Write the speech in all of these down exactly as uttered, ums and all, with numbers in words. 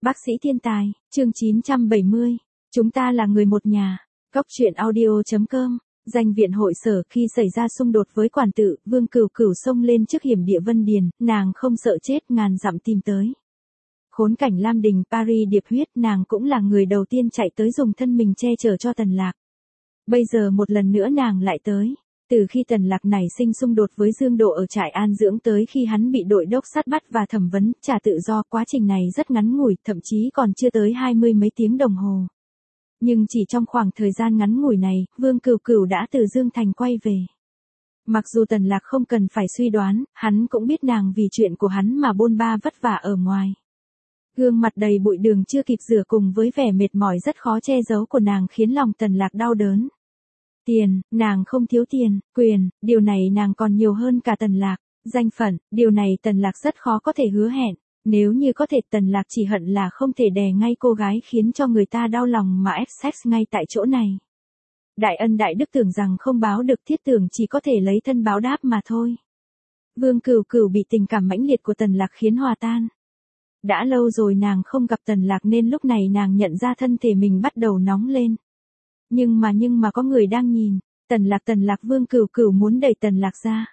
Bác sĩ thiên tài, chương chín trăm bảy mươi. Chúng ta là người một nhà. Góc truyện audio.com. Danh viện hội sở khi xảy ra xung đột với quản tự, Vương Cửu Cửu xông lên trước hiểm địa Vân Điền, nàng không sợ chết ngàn dặm tìm tới. Khốn cảnh Lam Đình, Paris điệp huyết, nàng cũng là người đầu tiên chạy tới dùng thân mình che chở cho Tần Lạc. Bây giờ một lần nữa nàng lại tới. Từ khi Tần Lạc nảy sinh xung đột với Dương Độ ở trại an dưỡng tới khi hắn bị đội đốc sát bắt và thẩm vấn, trả tự do, quá trình này rất ngắn ngủi, thậm chí còn chưa tới hai mươi mấy tiếng đồng hồ. Nhưng chỉ trong khoảng thời gian ngắn ngủi này, Vương Cửu Cửu đã từ Dương Thành quay về. Mặc dù Tần Lạc không cần phải suy đoán, hắn cũng biết nàng vì chuyện của hắn mà bôn ba vất vả ở ngoài. Gương mặt đầy bụi đường chưa kịp rửa cùng với vẻ mệt mỏi rất khó che giấu của nàng khiến lòng Tần Lạc đau đớn. Tiền, nàng không thiếu tiền, quyền, điều này nàng còn nhiều hơn cả Tần Lạc, danh phận, điều này Tần Lạc rất khó có thể hứa hẹn, nếu như có thể Tần Lạc chỉ hận là không thể đè ngay cô gái khiến cho người ta đau lòng mà ép sex ngay tại chỗ này. Đại ân đại đức tưởng rằng không báo được thiết tưởng chỉ có thể lấy thân báo đáp mà thôi. Vương Cửu Cửu bị tình cảm mãnh liệt của Tần Lạc khiến hòa tan. Đã lâu rồi nàng không gặp Tần Lạc nên lúc này nàng nhận ra thân thể mình bắt đầu nóng lên. Nhưng mà nhưng mà có người đang nhìn, Tần Lạc Tần Lạc Vương Cửu Cửu muốn đẩy Tần Lạc ra.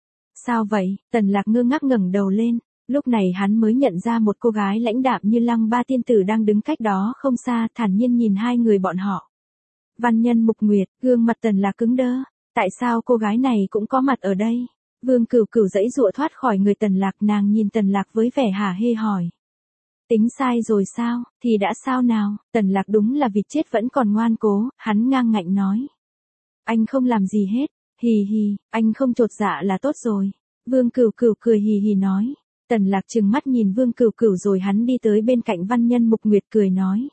Sao vậy? Tần Lạc ngơ ngác ngẩng đầu lên, lúc này hắn mới nhận ra một cô gái lãnh đạm như Lăng Ba tiên tử đang đứng cách đó không xa, thản nhiên nhìn hai người bọn họ. Văn Nhân Mục Nguyệt, gương mặt Tần Lạc cứng đơ, tại sao cô gái này cũng có mặt ở đây? Vương Cửu Cửu giãy giụa thoát khỏi người Tần Lạc, nàng nhìn Tần Lạc với vẻ hả hê hỏi. Tính sai rồi sao, thì đã sao nào? Tần Lạc đúng là vịt chết vẫn còn ngoan cố, hắn ngang ngạnh nói. Anh không làm gì hết, hì hì, anh không chột dạ là tốt rồi. Vương Cửu Cửu cười hì hì nói. Tần Lạc trừng mắt nhìn Vương Cửu Cửu rồi hắn đi tới bên cạnh Văn Nhân Mục Nguyệt cười nói.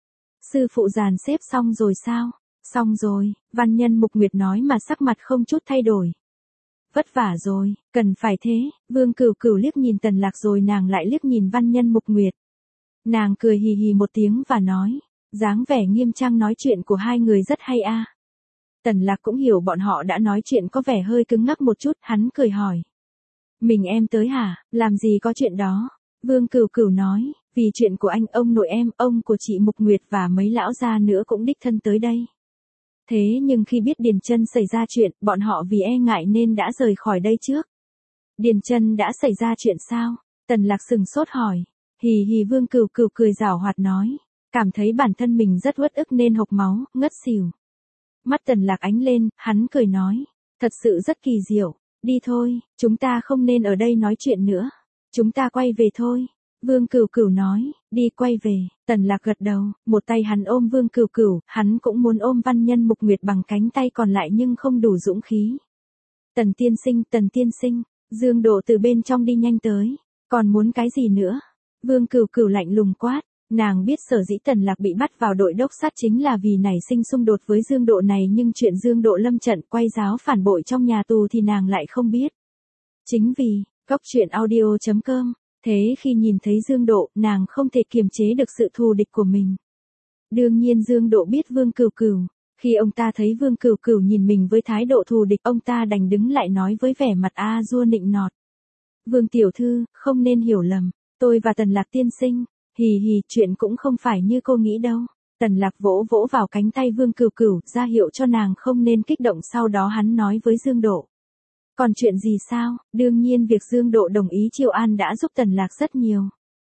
Sư phụ dàn xếp xong rồi sao? Xong rồi, Văn Nhân Mục Nguyệt nói mà sắc mặt không chút thay đổi. Vất vả rồi, cần phải thế. Vương Cửu Cửu liếc nhìn Tần Lạc rồi nàng lại liếc nhìn Văn Nhân Mục Nguyệt. Nàng cười hì hì một tiếng và nói, dáng vẻ nghiêm trang nói chuyện của hai người rất hay a. À. Tần Lạc cũng hiểu bọn họ đã nói chuyện có vẻ hơi cứng ngắc một chút, hắn cười hỏi. Mình em tới hả, làm gì có chuyện đó? Vương Cửu Cửu nói, vì chuyện của anh, ông nội em, ông của chị Mục Nguyệt và mấy lão gia nữa cũng đích thân tới đây. Thế nhưng khi biết Điền Chân xảy ra chuyện, bọn họ vì e ngại nên đã rời khỏi đây trước. Điền Chân đã xảy ra chuyện sao? Tần Lạc sừng sốt hỏi. Hì hì Vương Cửu Cửu cười giảo hoạt nói, cảm thấy bản thân mình rất uất ức nên hộc máu, ngất xỉu. Mắt Tần Lạc ánh lên, hắn cười nói, thật sự rất kỳ diệu, đi thôi, chúng ta không nên ở đây nói chuyện nữa, chúng ta quay về thôi. Vương Cửu Cửu nói, đi quay về. Tần Lạc gật đầu, một tay hắn ôm Vương Cửu Cửu, hắn cũng muốn ôm Văn Nhân Mục Nguyệt bằng cánh tay còn lại nhưng không đủ dũng khí. Tần tiên sinh, Tần tiên sinh, Dương Độ từ bên trong đi nhanh tới, còn muốn cái gì nữa? Vương Cửu Cửu lạnh lùng quát, nàng biết sở dĩ Tần Lạc bị bắt vào đội đốc sát chính là vì nảy sinh xung đột với Dương Độ này, nhưng chuyện Dương Độ lâm trận quay giáo phản bội trong nhà tù thì nàng lại không biết. Chính vì, góc truyện audio.com, thế khi nhìn thấy Dương Độ, nàng không thể kiềm chế được sự thù địch của mình. Đương nhiên Dương Độ biết Vương Cửu Cửu, khi ông ta thấy Vương Cửu Cửu nhìn mình với thái độ thù địch, ông ta đành đứng lại nói với vẻ mặt a dua nịnh nọt. Vương tiểu thư, không nên hiểu lầm. Tôi và Tần Lạc tiên sinh, hì hì, chuyện cũng không phải như cô nghĩ đâu. Tần Lạc vỗ vỗ vào cánh tay Vương Cửu Cửu, ra hiệu cho nàng không nên kích động, sau đó hắn nói với Dương Độ. Còn chuyện gì sao? Đương nhiên việc Dương Độ đồng ý chiêu an đã giúp Tần Lạc rất nhiều.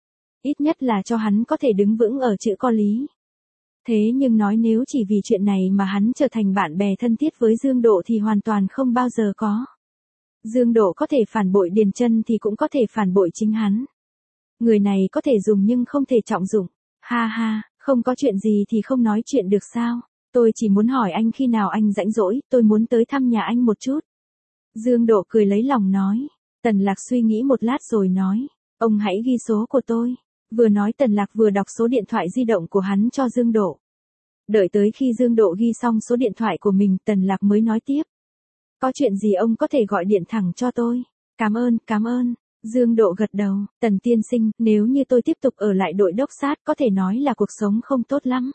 Ít nhất là cho hắn có thể đứng vững ở chữ có lý. Thế nhưng nói nếu chỉ vì chuyện này mà hắn trở thành bạn bè thân thiết với Dương Độ thì hoàn toàn không bao giờ có. Dương Độ có thể phản bội Điền Chân thì cũng có thể phản bội chính hắn. Người này có thể dùng nhưng không thể trọng dụng. Ha ha, không có chuyện gì thì không nói chuyện được sao? Tôi chỉ muốn hỏi anh khi nào anh rảnh rỗi, tôi muốn tới thăm nhà anh một chút. Dương Độ cười lấy lòng nói. Tần Lạc suy nghĩ một lát rồi nói, ông hãy ghi số của tôi. Vừa nói Tần Lạc vừa đọc số điện thoại di động của hắn cho Dương Độ. Đợi tới khi Dương Độ ghi xong số điện thoại của mình, Tần Lạc mới nói tiếp. Có chuyện gì ông có thể gọi điện thẳng cho tôi. Cảm ơn, cảm ơn. Dương Độ gật đầu, Tần tiên sinh, nếu như tôi tiếp tục ở lại đội đốc sát có thể nói là cuộc sống không tốt lắm.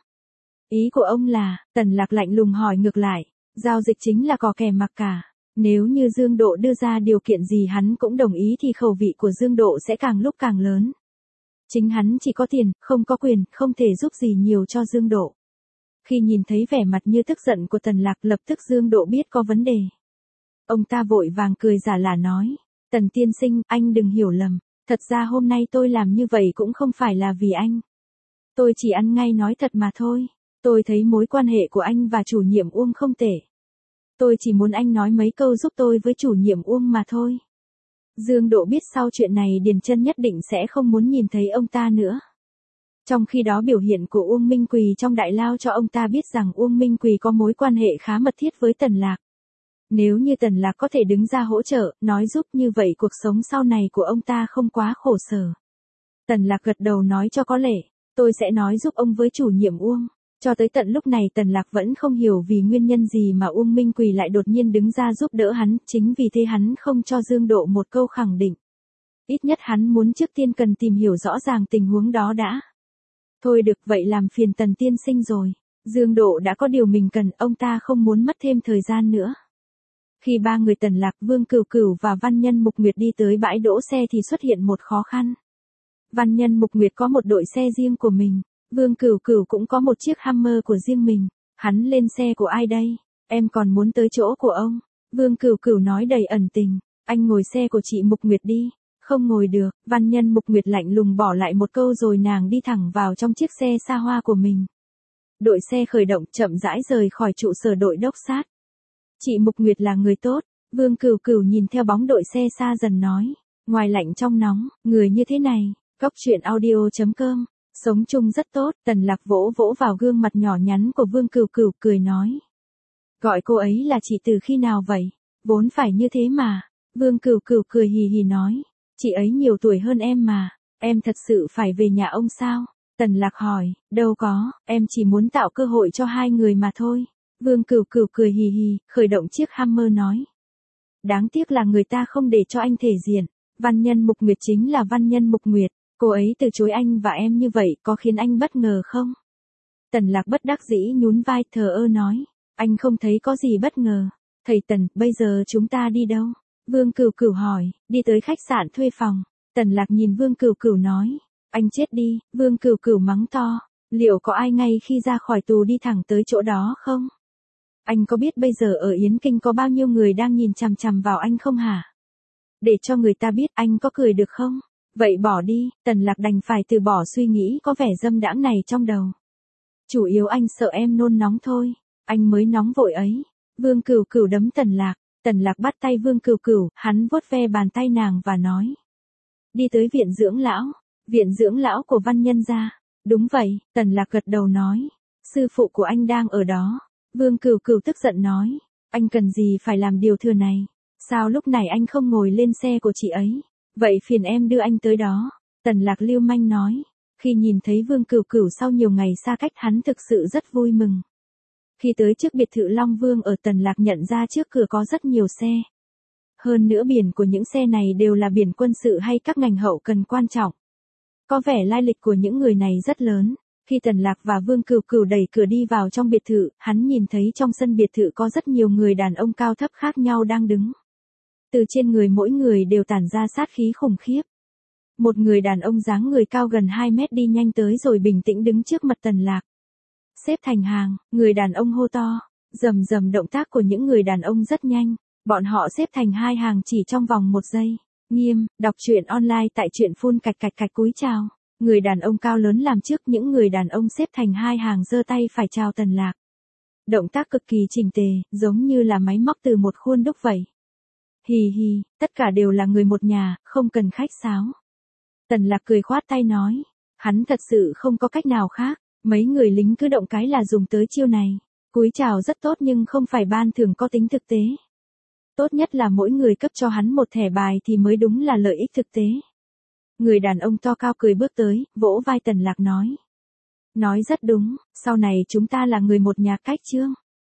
Ý của ông là, Tần Lạc lạnh lùng hỏi ngược lại, giao dịch chính là cò kè mặc cả. Nếu như Dương Độ đưa ra điều kiện gì hắn cũng đồng ý thì khẩu vị của Dương Độ sẽ càng lúc càng lớn. Chính hắn chỉ có tiền, không có quyền, không thể giúp gì nhiều cho Dương Độ. Khi nhìn thấy vẻ mặt như tức giận của Tần Lạc, lập tức Dương Độ biết có vấn đề. Ông ta vội vàng cười giả lả nói, Tần tiên sinh, anh đừng hiểu lầm, thật ra hôm nay tôi làm như vậy cũng không phải là vì anh. Tôi chỉ ăn ngay nói thật mà thôi, tôi thấy mối quan hệ của anh và chủ nhiệm Uông không tệ. Tôi chỉ muốn anh nói mấy câu giúp tôi với chủ nhiệm Uông mà thôi. Dương Độ biết sau chuyện này Điền Chân nhất định sẽ không muốn nhìn thấy ông ta nữa. Trong khi đó biểu hiện của Uông Minh Quỳ trong đại lao cho ông ta biết rằng Uông Minh Quỳ có mối quan hệ khá mật thiết với Tần Lạc. Nếu như Tần Lạc có thể đứng ra hỗ trợ, nói giúp như vậy cuộc sống sau này của ông ta không quá khổ sở. Tần Lạc gật đầu nói cho có lệ, tôi sẽ nói giúp ông với chủ nhiệm Uông. Cho tới tận lúc này Tần Lạc vẫn không hiểu vì nguyên nhân gì mà Uông Minh Quỳ lại đột nhiên đứng ra giúp đỡ hắn, chính vì thế hắn không cho Dương Độ một câu khẳng định. Ít nhất hắn muốn trước tiên cần tìm hiểu rõ ràng tình huống đó đã. Thôi được, vậy làm phiền Tần tiên sinh rồi. Dương Độ đã có điều mình cần, ông ta không muốn mất thêm thời gian nữa. Khi ba người Tần Lạc, Vương Cửu Cửu và Văn Nhân Mục Nguyệt đi tới bãi đỗ xe thì xuất hiện một khó khăn. Văn Nhân Mục Nguyệt có một đội xe riêng của mình, Vương Cửu Cửu cũng có một chiếc Hummer của riêng mình. Hắn lên xe của ai đây? Em còn muốn tới chỗ của ông. Vương Cửu Cửu nói đầy ẩn tình, anh ngồi xe của chị Mục Nguyệt đi. Không ngồi được, Văn Nhân Mục Nguyệt lạnh lùng bỏ lại một câu rồi nàng đi thẳng vào trong chiếc xe xa hoa của mình. Đội xe khởi động chậm rãi rời khỏi trụ sở đội đốc sát. Chị Mục Nguyệt là người tốt, Vương Cửu Cửu nhìn theo bóng đội xe xa dần nói. Ngoài lạnh trong nóng, người như thế này, Cóc truyện audio chấm com, sống chung rất tốt. Tần Lạc vỗ vỗ vào gương mặt nhỏ nhắn của Vương Cửu Cửu cười nói. Gọi cô ấy là chị từ khi nào vậy? Vốn phải như thế mà. Vương Cửu Cửu cười hì hì nói. Chị ấy nhiều tuổi hơn em mà, em thật sự phải về nhà ông sao? Tần Lạc hỏi, đâu có, em chỉ muốn tạo cơ hội cho hai người mà thôi. Vương Cửu Cửu cười hì hì, khởi động chiếc Hummer nói. Đáng tiếc là người ta không để cho anh thể diện. Văn Nhân Mục Nguyệt chính là Văn Nhân Mục Nguyệt, cô ấy từ chối anh và em như vậy có khiến anh bất ngờ không? Tần Lạc bất đắc dĩ nhún vai thờ ơ nói, anh không thấy có gì bất ngờ. Thầy Tần, bây giờ chúng ta đi đâu? Vương Cửu Cửu hỏi, đi tới khách sạn thuê phòng. Tần Lạc nhìn Vương Cửu Cửu nói, anh chết đi. Vương Cửu Cửu mắng to, liệu có ai ngay khi ra khỏi tù đi thẳng tới chỗ đó không? Anh có biết bây giờ ở Yến Kinh có bao nhiêu người đang nhìn chằm chằm vào anh không hả? Để cho người ta biết anh có cười được không? Vậy bỏ đi. Tần Lạc đành phải từ bỏ suy nghĩ có vẻ dâm đãng này trong đầu. Chủ yếu anh sợ em nôn nóng thôi, anh mới nóng vội ấy. Vương Cửu Cửu đấm Tần Lạc. Tần Lạc bắt tay Vương Cửu Cửu, hắn vuốt ve bàn tay nàng và nói. Đi tới viện dưỡng lão. Viện dưỡng lão của Văn Nhân gia. Đúng vậy, Tần Lạc gật đầu nói. Sư phụ của anh đang ở đó. Vương Cửu Cửu tức giận nói. Anh cần gì phải làm điều thừa này? Sao lúc này anh không ngồi lên xe của chị ấy? Vậy phiền em đưa anh tới đó. Tần Lạc lưu manh nói. Khi nhìn thấy Vương Cửu Cửu sau nhiều ngày xa cách hắn thực sự rất vui mừng. Khi tới trước biệt thự Long Vương ở Tần Lạc nhận ra trước cửa có rất nhiều xe. Hơn nữa biển của những xe này đều là biển quân sự hay các ngành hậu cần quan trọng. Có vẻ lai lịch của những người này rất lớn. Khi Tần Lạc và Vương Cửu Cửu đẩy cửa đi vào trong biệt thự, hắn nhìn thấy trong sân biệt thự có rất nhiều người đàn ông cao thấp khác nhau đang đứng. Từ trên người mỗi người đều tản ra sát khí khủng khiếp. Một người đàn ông dáng người cao gần hai mét đi nhanh tới rồi bình tĩnh đứng trước mặt Tần Lạc. Xếp thành hàng, người đàn ông hô to. Rầm rầm động tác của những người đàn ông rất nhanh. Bọn họ xếp thành hai hàng chỉ trong vòng một giây. Nghiêm, đọc truyện online tại truyện phun cạch cạch cạch cúi chào. Người đàn ông cao lớn làm trước, những người đàn ông xếp thành hai hàng giơ tay phải chào Tần Lạc. Động tác cực kỳ chỉnh tề, giống như là máy móc từ một khuôn đúc vậy. Hì hì, tất cả đều là người một nhà, không cần khách sáo. Tần Lạc cười khoát tay nói. Hắn thật sự không có cách nào khác, mấy người lính cứ động cái là dùng tới chiêu này. Cúi chào rất tốt nhưng không phải ban thưởng có tính thực tế. Tốt nhất là mỗi người cấp cho hắn một thẻ bài thì mới đúng là lợi ích thực tế. Người đàn ông to cao cười bước tới, vỗ vai Tần Lạc nói. Nói rất đúng, sau này chúng ta là người một nhà cách chương.